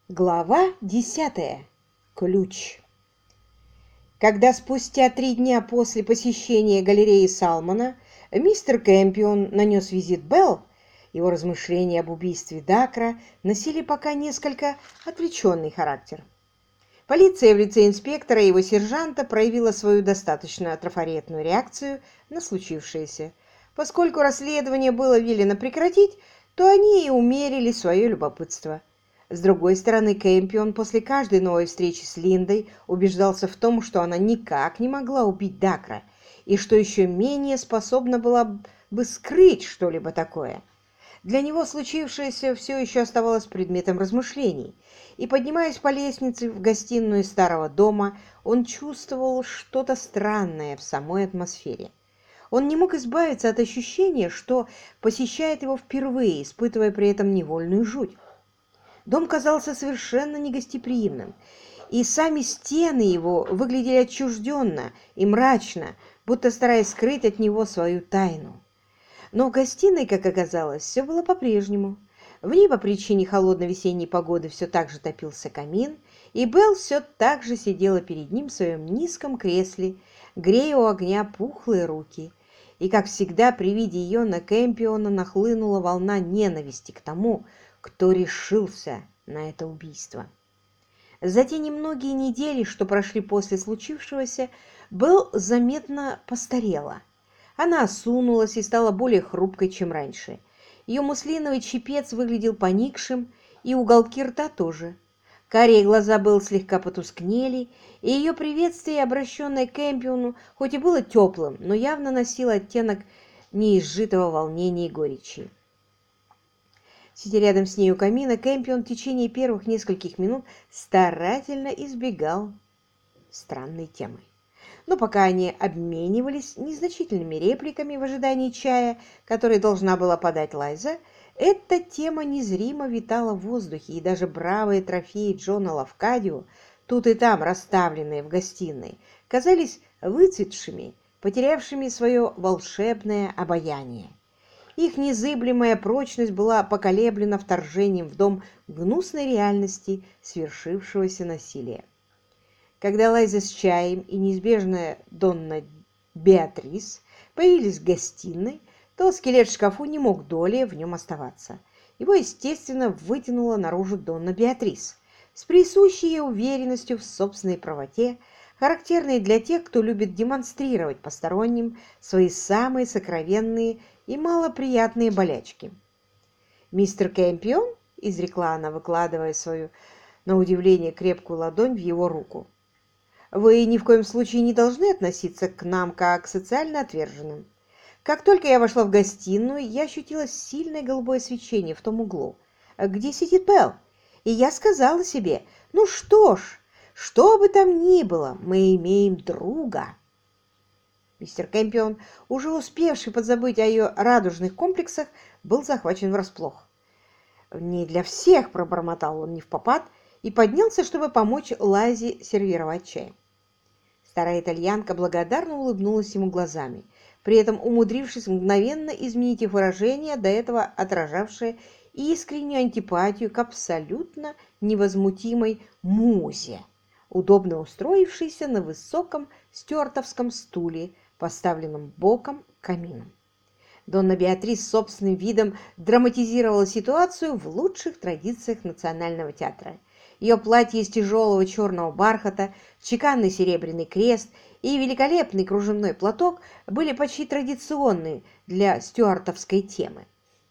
Глава 10. Ключ. Когда спустя 3 дня после посещения галереи Салмона мистер Кэмпион нанес визит Белл, его размышления об убийстве Дакра носили пока несколько отвлеченный характер. Полиция в лице инспектора и его сержанта проявила свою достаточно трафаретную реакцию на случившееся. Поскольку расследование было велено прекратить, то они и умерили свое любопытство. С другой стороны, Кэмпион после каждой новой встречи с Линдой убеждался в том, что она никак не могла убить Дакра, и что еще менее способна была бы скрыть что-либо такое. Для него случившееся все еще оставалось предметом размышлений, и, поднимаясь по лестнице в гостиную старого дома, он чувствовал что-то странное в самой атмосфере. Он не мог избавиться от ощущения, что посещает его впервые, испытывая при этом невольную жуть. Дом казался совершенно негостеприимным, и сами стены его выглядели отчужденно и мрачно, будто стараясь скрыть от него свою тайну. Но в гостиной, как оказалось, все было по-прежнему. В ней по причине холодной весенней погоды все так же топился камин, и Белл все так же сидела перед ним в своем низком кресле, грея у огня пухлые руки. И, как всегда, при виде ее на Кэмпиона нахлынула волна ненависти к тому, кто решился на это убийство. За те немногие недели, что прошли после случившегося, Белл заметно постарела. Она осунулась и стала более хрупкой, чем раньше. Ее муслиновый чепец выглядел поникшим, и уголки рта тоже. Карие глаза Белл слегка потускнели, и ее приветствие, обращенное к Кэмпиону, хоть и было теплым, но явно носило оттенок неизжитого волнения и горечи. Сидя рядом с ней у камина, Кэмпион в течение первых нескольких минут старательно избегал странной темы. Но пока они обменивались незначительными репликами в ожидании чая, который должна была подать Лайза, эта тема незримо витала в воздухе, и даже бравые трофеи Джона Лавкадио, тут и там расставленные в гостиной, казались выцветшими, потерявшими свое волшебное обаяние. Их незыблемая прочность была поколеблена вторжением в дом гнусной реальности свершившегося насилия. Когда Лайза с чаем и неизбежная Донна Беатрис появились в гостиной, то скелет в шкафу не мог долее в нем оставаться. Его, естественно, вытянула наружу Донна Беатрис с присущей ей уверенностью в собственной правоте, характерной для тех, кто любит демонстрировать посторонним свои самые сокровенные и малоприятные болячки. «Мистер Кэмпион», — изрекла она, выкладывая свою, на удивление, крепкую ладонь в его руку, — «вы ни в коем случае не должны относиться к нам как к социально отверженным. Как только я вошла в гостиную, я ощутила сильное голубое свечение в том углу, где сидит Белл, и я сказала себе, ну что ж, что бы там ни было, мы имеем друга». Мистер Кэмпион, уже успевший подзабыть о ее радужных комплексах, был захвачен врасплох. «Не для всех», — пробормотал он невпопад и поднялся, чтобы помочь Лайзе сервировать чай. Старая итальянка благодарно улыбнулась ему глазами, при этом умудрившись мгновенно изменить их выражение, до этого отражавшее искреннюю антипатию к абсолютно невозмутимой музе, удобно устроившейся на высоком стюартовском стуле, поставленном боком к камину. Донна Беатрис с собственным видом драматизировала ситуацию в лучших традициях национального театра. Ее платье из тяжелого черного бархата, чеканный серебряный крест и великолепный кружевной платок были почти традиционны для стюартовской темы.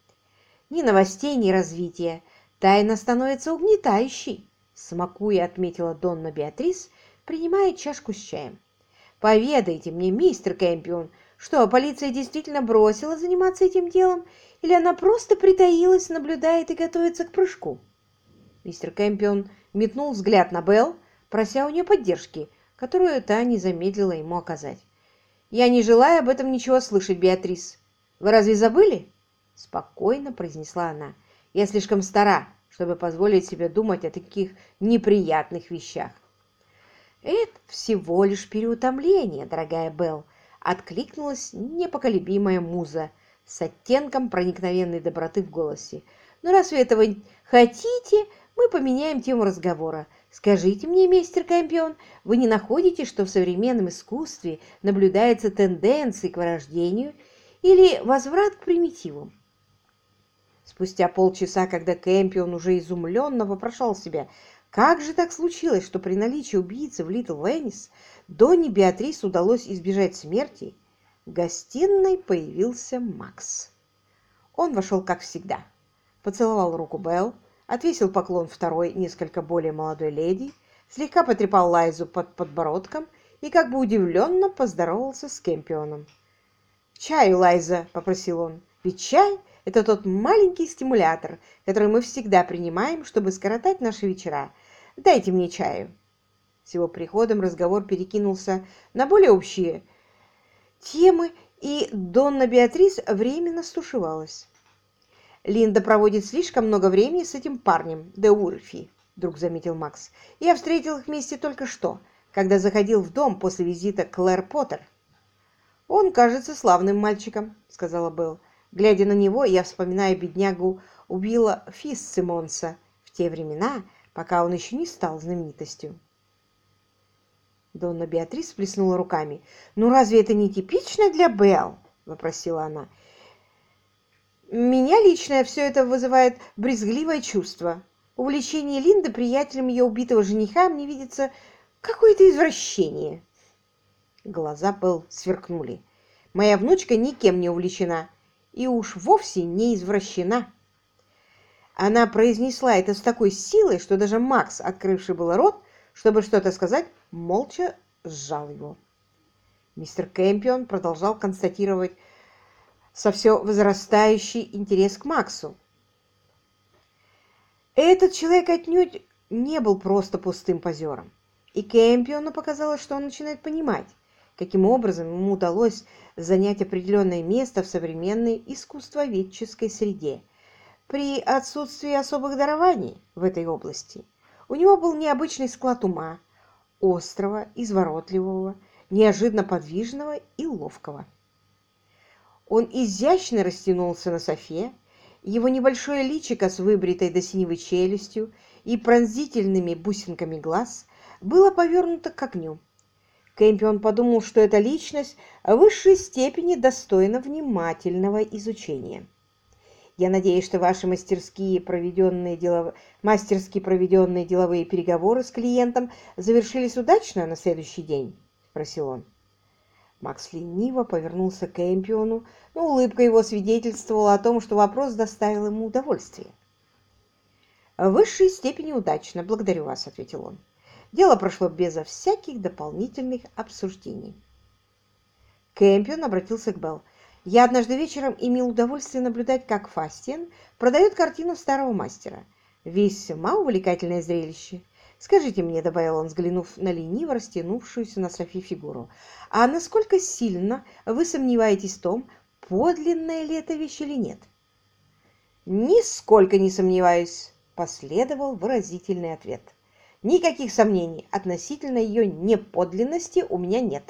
Ни новостей, ни развития. Тайна становится угнетающей, смакуя, отметила Донна Беатрис, принимая чашку с чаем. «Поведайте мне, мистер Кэмпион, что полиция действительно бросила заниматься этим делом, или она просто притаилась, наблюдает и готовится к прыжку?» Мистер Кэмпион метнул взгляд на Белл, прося у нее поддержки, которую та не замедлила ему оказать. «Я не желаю об этом ничего слышать, Беатрис. Вы разве забыли?» Спокойно произнесла она. «Я слишком стара, чтобы позволить себе думать о таких неприятных вещах». «Это всего лишь переутомление, дорогая Белл», — откликнулась непоколебимая муза с оттенком проникновенной доброты в голосе. «Но раз вы этого хотите, Мы поменяем тему разговора. Скажите мне, мистер Кэмпион, вы не находите, что в современном искусстве наблюдается тенденция к вырождению или возврат к примитивам? Спустя полчаса, когда Кэмпион уже изумленно вопрошал себя, как же так случилось, что при наличии убийцы в Литл Веннис Донни Беатрис удалось избежать смерти, в гостиной появился Макс. Он вошел, как всегда, поцеловал руку Белл, отвесил поклон второй, несколько более молодой леди, слегка потрепал Лайзу под подбородком и как бы удивленно поздоровался с Кэмпионом. «К чаю, Лайза!» – попросил он. «Ведь чай – это тот маленький стимулятор, который мы всегда принимаем, чтобы скоротать наши вечера. Дайте мне чаю». С его приходом разговор перекинулся на более общие темы, и Донна Беатрис временно стушевалась. «Линда проводит слишком много времени с этим парнем, де Урфи», — вдруг заметил Макс. «Я встретил их вместе только что, когда заходил в дом после визита Клэр Поттер». «Он кажется славным мальчиком», — сказала Белл. «Глядя на него, я вспоминаю беднягу Уилла Фитцсимонса в те времена, пока он еще не стал знаменитостью». Донна Беатрис всплеснула руками. «Ну разве это не типично для Белл?» — вопросила она. «Меня лично все это вызывает брезгливое чувство. Увлечение Линды приятелем ее убитого жениха мне видится какое-то извращение». Глаза Белл сверкнули. «Моя внучка никем не увлечена и уж вовсе не извращена». Она произнесла это с такой силой, что даже Макс, открывший было рот, чтобы что-то сказать, молча сжал его. Мистер Кэмпион продолжал констатировать со все возрастающий интерес к Максу. Этот человек отнюдь не был просто пустым позером, и Кэмпиону показалось, что он начинает понимать, каким образом ему удалось занять определенное место в современной искусствоведческой среде при отсутствии особых дарований в этой области. У него был необычный склад ума, острого, изворотливого, неожиданно подвижного и ловкого. Он изящно растянулся на софе, его небольшое личико с выбритой до синевы челюстью и пронзительными бусинками глаз было повернуто к огню. Кэмпион подумал, что эта личность в высшей степени достойна внимательного изучения. «Я надеюсь, что ваши мастерски проведенные деловые переговоры с клиентом завершились удачно на следующий день?» – спросил он. Макс лениво повернулся к Кэмпиону, но улыбка его свидетельствовала о том, что вопрос доставил ему удовольствие. «В высшей степени удачно, благодарю вас», — ответил он. «Дело прошло безо всяких дополнительных обсуждений». Кэмпион обратился к Белл. «Я однажды вечером имел удовольствие наблюдать, как Фастиан продает картину старого мастера. Весьма увлекательное зрелище. Скажите мне, — добавил он, взглянув на лениво растянувшуюся на софе фигуру, — а насколько сильно вы сомневаетесь в том, подлинная ли эта вещь или нет?» «Нисколько не сомневаюсь», — последовал выразительный ответ. «Никаких сомнений относительно ее неподлинности у меня нет».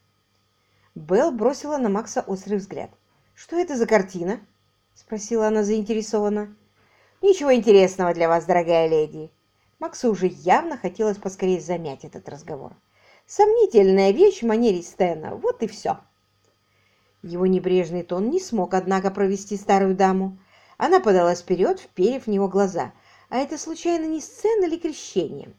Белл бросила на Макса острый взгляд. «Что это за картина?» — спросила она заинтересованно. «Ничего интересного для вас, дорогая леди». Максу уже явно хотелось поскорее замять этот разговор. «Сомнительная вещь в манере Стэна, вот и все». Его небрежный тон не смог, однако, провести старую даму. Она подалась вперед, вперев в него глаза. «А это, случайно, не сцена или крещение?»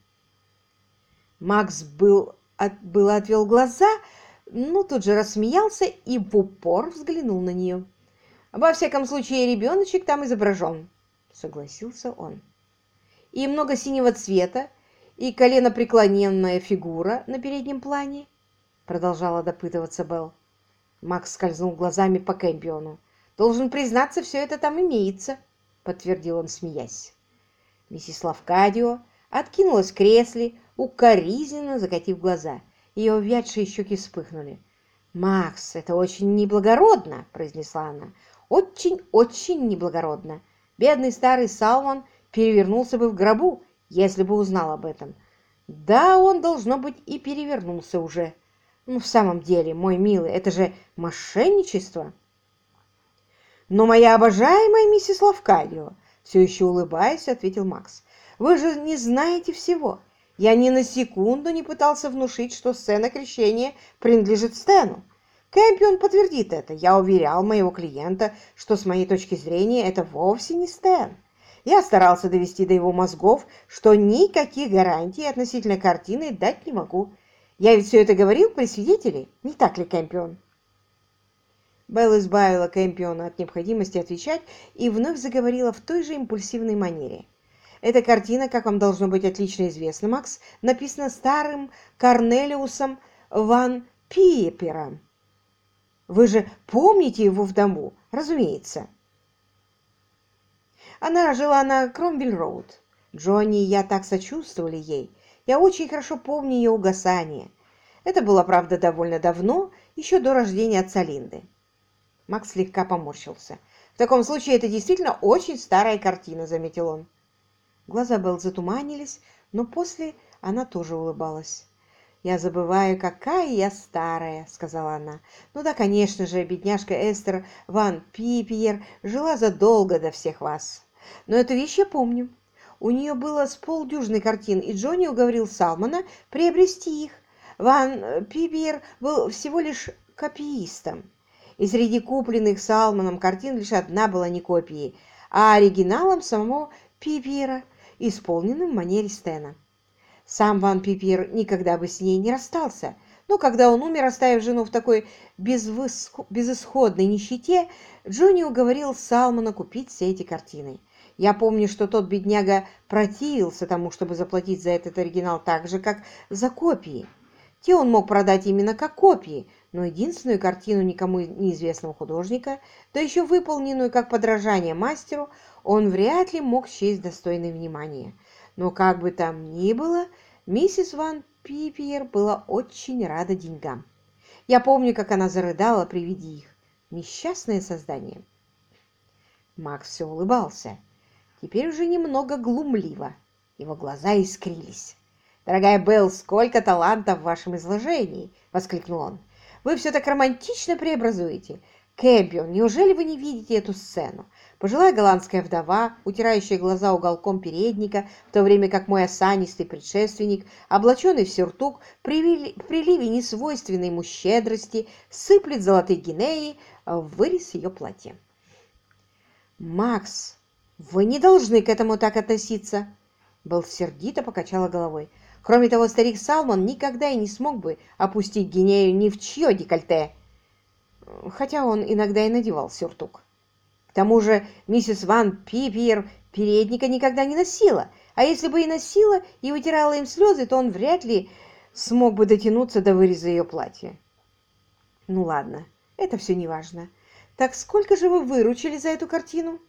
Макс было отвел глаза, но тут же рассмеялся и в упор взглянул на нее. «Во всяком случае, ребеночек там изображен», — согласился он. «И много синего цвета, и коленопреклоненная фигура на переднем плане», — продолжала допытываться Белл. Макс скользнул глазами по Кэмпиону. «Должен признаться, все это там имеется», — подтвердил он, смеясь. Миссис Лавкадио откинулась в кресле, укоризненно закатив глаза. Ее увядшие щеки вспыхнули. «Макс, это очень неблагородно», — произнесла она. «Очень-очень неблагородно. Бедный старый Салмон перевернулся бы в гробу, если бы узнал об этом. Да, он, должно быть, и перевернулся уже. Ну, в самом деле, мой милый, это же мошенничество». «Но моя обожаемая миссис Лавкадио», — все еще улыбаясь, ответил Макс, Вы же не знаете всего. Я ни на секунду не пытался внушить, что сцена крещения принадлежит Стэну. Кэмпион подтвердит это. Я уверял моего клиента, что с моей точки зрения это вовсе не Стэн. Я старался довести до его мозгов, что никаких гарантий относительно картины дать не могу. Я ведь все это говорил при свидетеле, не так ли, Кэмпион? Белл избавила Кэмпиона от необходимости отвечать и вновь заговорила в той же импульсивной манере. Эта картина, как вам должно быть отлично известно, Макс, написана старым Корнелиусом ван Пипером. Вы же помните его в дому, разумеется. Она жила на Кромвель-роуд. Джонни и я так сочувствовали ей. Я очень хорошо помню ее угасание. Это было, правда, довольно давно, еще до рождения отца Линды. Макс слегка поморщился. «В таком случае это действительно очень старая картина», — заметил он. Глаза Белл затуманились, но после она тоже улыбалась. «Я забываю, какая я старая», — сказала она. «Ну да, конечно же, бедняжка Эстер ван Пипиер жила задолго до всех вас. Но эту вещь я помню. У нее было с полдюжины картин, и Джонни уговорил Салмона приобрести их. Ван Пипиер был всего лишь копиистом. И среди купленных Салмоном картин лишь одна была не копией, а оригиналом самого Пипиера, исполненным в манере Стэна. Сам Ван Пипер никогда бы с ней не расстался, но когда он умер, оставив жену в такой безысходной нищете, Джонни уговорил Салмона купить все эти картины. Я помню, что тот бедняга противился тому, чтобы заплатить за этот оригинал так же, как за копии. Те он мог продать именно как копии, но единственную картину никому неизвестного художника, да еще выполненную как подражание мастеру, он вряд ли мог счесть достойной внимания. Но как бы там ни было, миссис Ван Пипиер была очень рада деньгам. Я помню, как она зарыдала при виде их. Несчастное создание. Макс все улыбался. Теперь уже немного глумливо. Его глаза искрились. «Дорогая Белл, сколько таланта в вашем изложении!» — воскликнул он. «Вы все так романтично преобразуете. Кэмпион, неужели вы не видите эту сцену? Пожилая голландская вдова, утирающая глаза уголком передника, в то время как мой осанистый предшественник, облаченный в сюртук, в приливе несвойственной ему щедрости, сыплет золотые гинеи в вырез ее платья». «Макс, вы не должны к этому так относиться!» Белл сердито покачала головой. «Кроме того, старик Салмон никогда и не смог бы опустить гинею ни в чье декольте, хотя он иногда и надевал сюртук. К тому же миссис Ван Пипиер передника никогда не носила, а если бы и носила и вытирала им слезы, то он вряд ли смог бы дотянуться до выреза ее платья». «Ну ладно, это все не важно. Так сколько же вы выручили за эту картину?»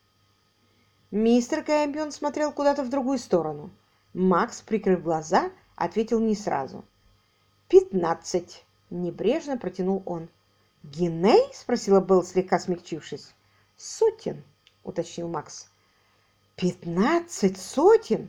Мистер Кэмпион смотрел куда-то в другую сторону. Макс, прикрыв глаза, ответил не сразу. 15, небрежно протянул он. «Гиней?» — спросила Белл, слегка смягчившись. «Сотен», — уточнил Макс. 15 сотен?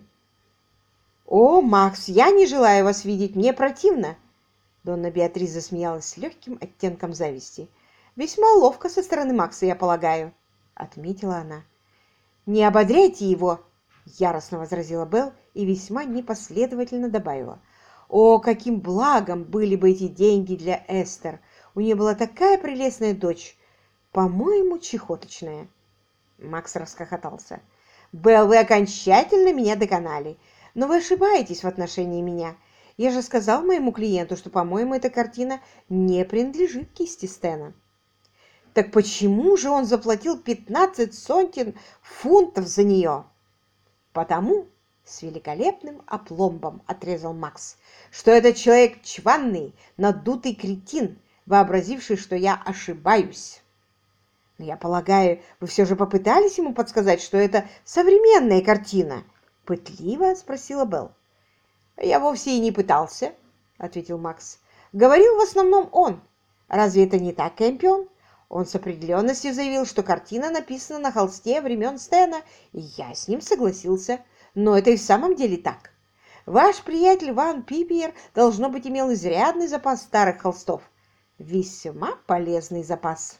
О, Макс, я не желаю вас видеть, мне противно!» Донна Беатрис засмеялась с легким оттенком зависти. «Весьма ловко со стороны Макса, я полагаю», — отметила она. «Не ободряйте его!» — яростно возразила Белл и весьма непоследовательно добавила. «О, каким благом были бы эти деньги для Эстер! У нее была такая прелестная дочь, по-моему, чехоточная!» Макс расхохотался. «Белл, вы окончательно меня доконали, но вы ошибаетесь в отношении меня. Я же сказал моему клиенту, что, по-моему, эта картина не принадлежит кисти Стэна». «Так почему же он заплатил 15 сотен фунтов за нее?» «Потому, — с великолепным опломбом отрезал Макс, — что этот человек чванный, надутый кретин, вообразивший, что я ошибаюсь». «Но я полагаю, вы все же попытались ему подсказать, что это современная картина?» — пытливо спросила Белл. «Я вовсе и не пытался», — ответил Макс. «Говорил в основном он. Разве это не так, Кэмпион? Он с определенностью заявил, что картина написана на холсте времен Стэна, и я с ним согласился. Но это и в самом деле так. Ваш приятель Ван Пипиер, должно быть, имел изрядный запас старых холстов. Весьма полезный запас».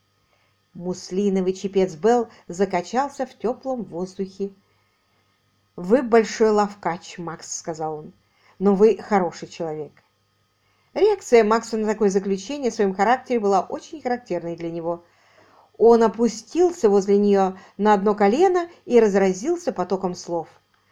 Муслиновый чепец Белл закачался в теплом воздухе. «Вы большой лавкач, Макс», — сказал он, — «но вы хороший человек». Реакция Макса на такое заключение в своем характере была очень характерной для него. Он опустился возле нее на одно колено и разразился потоком слов.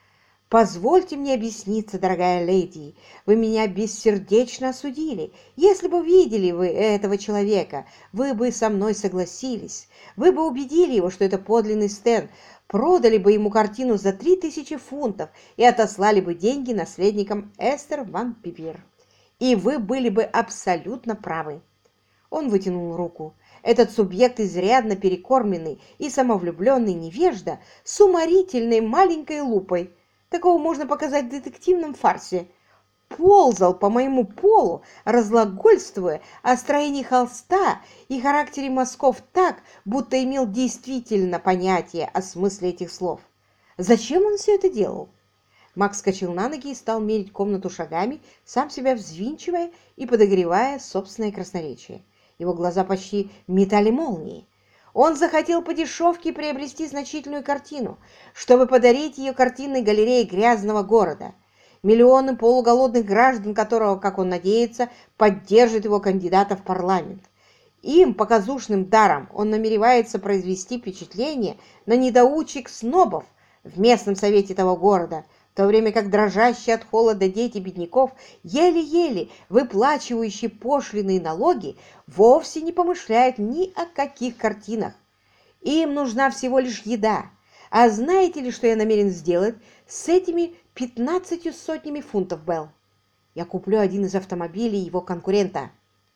«Позвольте мне объясниться, дорогая леди, вы меня бессердечно осудили. Если бы видели вы этого человека, вы бы со мной согласились. Вы бы убедили его, что это подлинный Стэн, продали бы ему картину за 3000 фунтов и отослали бы деньги наследникам Эстер Ван Пипер. И вы были бы абсолютно правы». Он вытянул руку. Этот субъект, изрядно перекормленный и самовлюбленный невежда, с уморительной маленькой лупой, такого можно показать в детективном фарсе, ползал по моему полу, разглагольствуя о строении холста и характере мазков так, будто имел действительно понятие о смысле этих слов. Зачем он все это делал? Макс вскочил на ноги и стал мерить комнату шагами, сам себя взвинчивая и подогревая собственное красноречие. Его глаза почти метали молнии. Он захотел по дешевке приобрести значительную картину, чтобы подарить ее картинной галерее грязного города, миллионы полуголодных граждан которого, как он надеется, поддержат его кандидата в парламент. Им, показушным даром, он намеревается произвести впечатление на недоучек снобов в местном совете того города, в то время как дрожащие от холода дети бедняков, еле-еле выплачивающие пошлины и налоги, вовсе не помышляют ни о каких картинах. Им нужна всего лишь еда. А знаете ли, что я намерен сделать с этими 15 сотнями фунтов, Белл? Я куплю один из автомобилей его конкурента.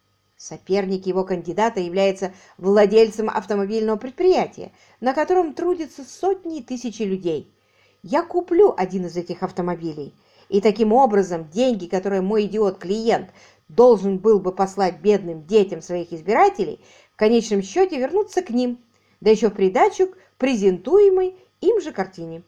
Соперник его кандидата является владельцем автомобильного предприятия, на котором трудятся сотни и тысячи людей. Я куплю один из этих автомобилей, и таким образом деньги, которые мой идиот-клиент должен был бы послать бедным детям своих избирателей, в конечном счете вернутся к ним, да еще в придачу к презентуемой им же картине.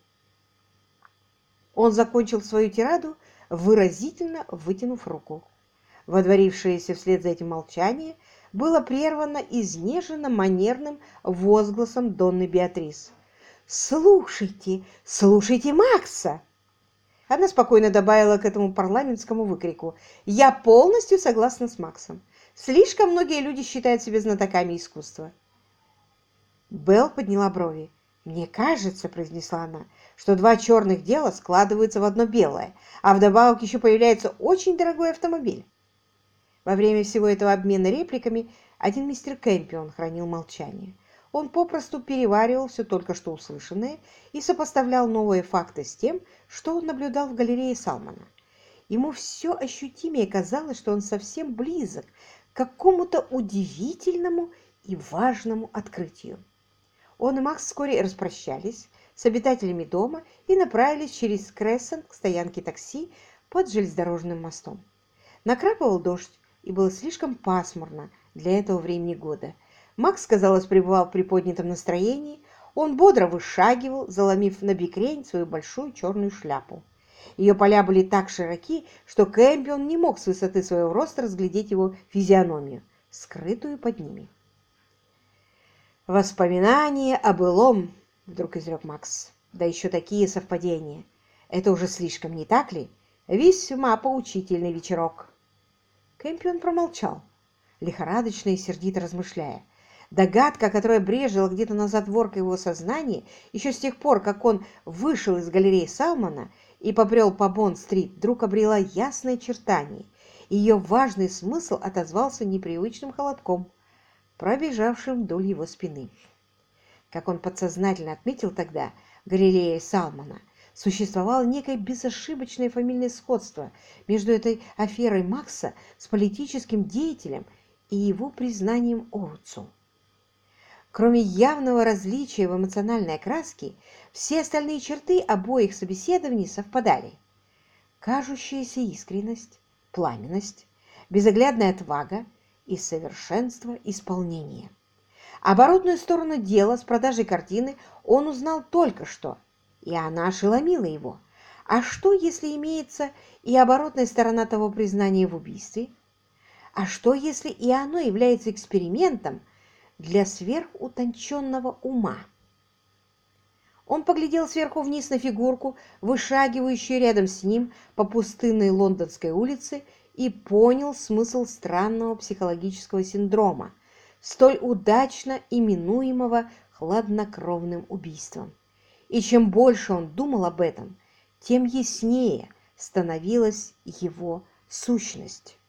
Он закончил свою тираду, выразительно вытянув руку. Водворившееся вслед за этим молчание было прервано изнеженно-манерным возгласом Донны Беатрис. «Слушайте, слушайте Макса!» Она спокойно добавила к этому парламентскому выкрику: «Я полностью согласна с Максом. Слишком многие люди считают себя знатоками искусства». Белл подняла брови. «Мне кажется, — произнесла она, — что два черных дела складываются в одно белое, а вдобавок еще появляется очень дорогой автомобиль». Во время всего этого обмена репликами один мистер Кэмпион хранил молчание. Он попросту переваривал все только что услышанное и сопоставлял новые факты с тем, что он наблюдал в галерее Салмана. Ему все ощутимее казалось, что он совсем близок к какому-то удивительному и важному открытию. Он и Макс вскоре распрощались с обитателями дома и направились через Крессент к стоянке такси под железнодорожным мостом. Накрапывал дождь, и было слишком пасмурно для этого времени года. Макс, казалось, пребывал в приподнятом настроении. Он бодро вышагивал, заломив на бекрень свою большую черную шляпу. Ее поля были так широки, что Кэмпион не мог с высоты своего роста разглядеть его физиономию, скрытую под ними. «Воспоминания о былом», — вдруг изрек Макс. «Да еще такие совпадения. Это уже слишком, не так ли? Весьма поучительный вечерок». Кэмпион промолчал, лихорадочно и сердито размышляя. Догадка, которая брежила где-то на затворках его сознания, еще с тех пор, как он вышел из галереи Салмана и побрел по Бонд-стрит, вдруг обрела ясное очертание, и ее важный смысл отозвался непривычным холодком, пробежавшим вдоль его спины. Как он подсознательно отметил тогда, галерея Салмана существовало некое безошибочное фамильное сходство между этой аферой Макса с политическим деятелем и его признанием Оутсу. Кроме явного различия в эмоциональной окраске, все остальные черты обоих собеседований совпадали. Кажущаяся искренность, пламенность, безоглядная отвага и совершенство исполнения. Оборотную сторону дела с продажей картины он узнал только что, и она ошеломила его. А что, если имеется и оборотная сторона того признания в убийстве? А что, если и оно является экспериментом для сверхутонченного ума? Он поглядел сверху вниз на фигурку, вышагивающую рядом с ним по пустынной лондонской улице, и понял смысл странного психологического синдрома, столь удачно именуемого хладнокровным убийством. И чем больше он думал об этом, тем яснее становилась его сущность.